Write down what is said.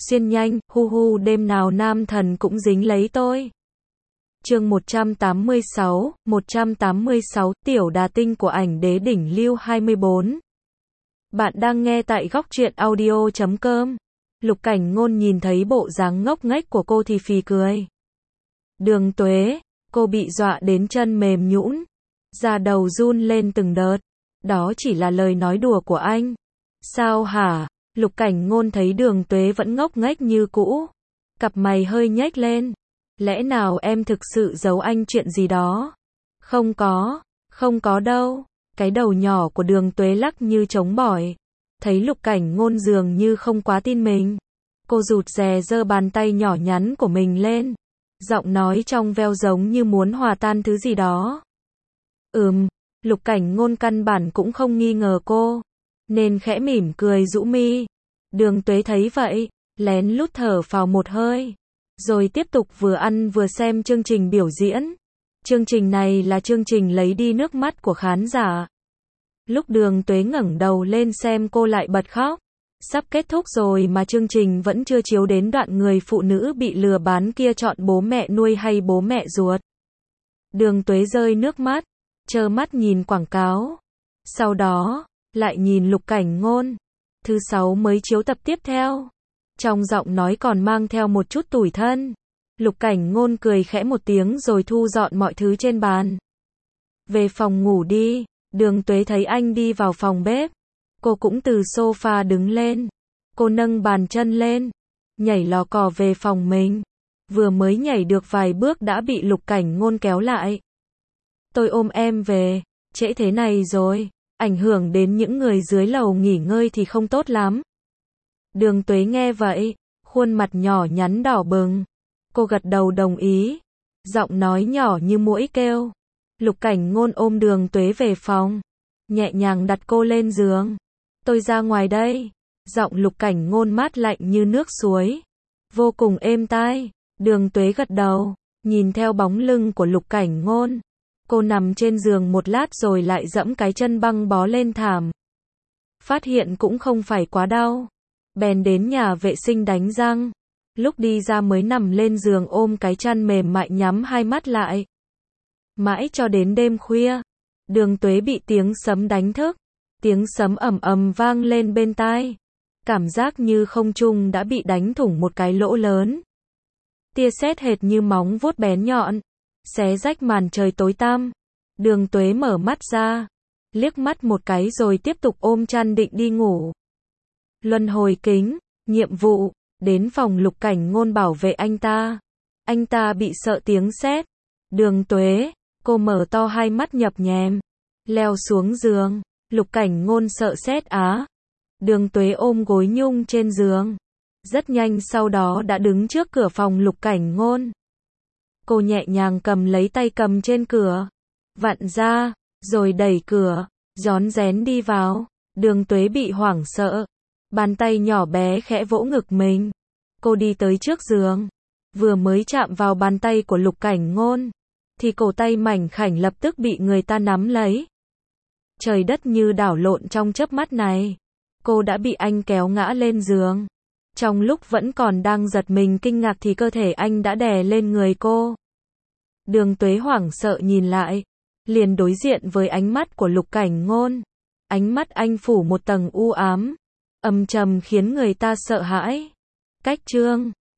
xuyên nhanh, hu hu đêm nào nam thần cũng dính lấy tôi. Chương 186, tiểu đà tinh của ảnh đế đỉnh lưu 24. Bạn đang nghe tại góc truyện audio.com. Lục Cảnh Ngôn nhìn thấy bộ dáng ngốc nghếch của cô thì phì cười. Đường Tuế, cô bị dọa đến chân mềm nhũn, da đầu run lên từng đợt. Đó chỉ là lời nói đùa của anh. Sao hả? Lục Cảnh Ngôn thấy Đường Tuế vẫn ngốc nghếch như cũ. Cặp mày hơi nhếch lên. Lẽ nào em thực sự giấu anh chuyện gì đó? Không có đâu. Cái đầu nhỏ của Đường Tuế lắc như trống bỏi. Thấy Lục Cảnh Ngôn dường như không quá tin mình. Cô rụt rè giơ bàn tay nhỏ nhắn của mình lên. Giọng nói trong veo giống như muốn hòa tan thứ gì đó. Lục Cảnh Ngôn căn bản cũng không nghi ngờ cô. Nên khẽ mỉm cười rũ mi. Đường Tuế thấy vậy, lén lút thở phào một hơi. Rồi tiếp tục vừa ăn vừa xem chương trình biểu diễn. Chương trình này là chương trình lấy đi nước mắt của khán giả. Lúc Đường Tuế ngẩng đầu lên xem cô lại bật khóc. Sắp kết thúc rồi mà chương trình vẫn chưa chiếu đến đoạn người phụ nữ bị lừa bán kia chọn bố mẹ nuôi hay bố mẹ ruột. Đường Tuế rơi nước mắt, trơ mắt nhìn quảng cáo. Sau đó, lại nhìn Lục Cảnh Ngôn. Thứ 6 mới chiếu tập tiếp theo. Trong giọng nói còn mang theo một chút tủi thân. Lục Cảnh Ngôn cười khẽ một tiếng rồi thu dọn mọi thứ trên bàn. Về phòng ngủ đi. Đường Tuế thấy anh đi vào phòng bếp. Cô cũng từ sofa đứng lên. Cô nâng bàn chân lên, nhảy lò cò về phòng mình. Vừa mới nhảy được vài bước đã bị Lục Cảnh Ngôn kéo lại. Tôi ôm em về, trễ thế này rồi, ảnh hưởng đến những người dưới lầu nghỉ ngơi thì không tốt lắm. Đường Tuế nghe vậy, khuôn mặt nhỏ nhắn đỏ bừng. Cô gật đầu đồng ý, giọng nói nhỏ như muỗi kêu. Lục Cảnh Ngôn ôm Đường Tuế về phòng, nhẹ nhàng đặt cô lên giường. Tôi ra ngoài đây. Giọng Lục Cảnh Ngôn mát lạnh như nước suối, vô cùng êm tai. Đường Tuế gật đầu, nhìn theo bóng lưng của Lục Cảnh Ngôn. Cô nằm trên giường một lát rồi lại dẫm cái chân băng bó lên thảm. Phát hiện cũng không phải quá đau. Bèn đến nhà vệ sinh đánh răng. Lúc đi ra mới nằm lên giường ôm cái chăn mềm mại nhắm hai mắt lại. Mãi cho đến đêm khuya, Đường Tuế bị tiếng sấm đánh thức. Tiếng sấm ầm ầm vang lên bên tai. Cảm giác như không trung đã bị đánh thủng một cái lỗ lớn. Tia sét hệt như móng vuốt bén nhọn, xé rách màn trời tối tăm. Đường Tuế mở mắt ra, liếc mắt một cái rồi tiếp tục ôm chăn định đi ngủ. Luân hồi kính, nhiệm vụ, đến phòng Lục Cảnh Ngôn bảo vệ anh ta. Anh ta bị sợ tiếng sét. Đường Tuế, cô mở to hai mắt nhập nhèm, leo xuống giường. Lục Cảnh Ngôn sợ sét á. Đường Tuế ôm gối nhung trên giường. Rất nhanh sau đó đã đứng trước cửa phòng Lục Cảnh Ngôn. Cô nhẹ nhàng cầm lấy tay cầm trên cửa, vặn ra, rồi đẩy cửa, rón rén đi vào. Đường Tuế bị hoảng sợ. Bàn tay nhỏ bé khẽ vỗ ngực mình. Cô đi tới trước giường. Vừa mới chạm vào bàn tay của Lục Cảnh Ngôn, thì cổ tay mảnh khảnh lập tức bị người ta nắm lấy. Trời đất như đảo lộn trong chớp mắt này. Cô đã bị anh kéo ngã lên giường. Trong lúc vẫn còn đang giật mình kinh ngạc thì cơ thể anh đã đè lên người cô. Đường Tuế hoảng sợ nhìn lại, liền đối diện với ánh mắt của Lục Cảnh Ngôn. Ánh mắt anh phủ một tầng u ám, âm trầm khiến người ta sợ hãi. Cách chương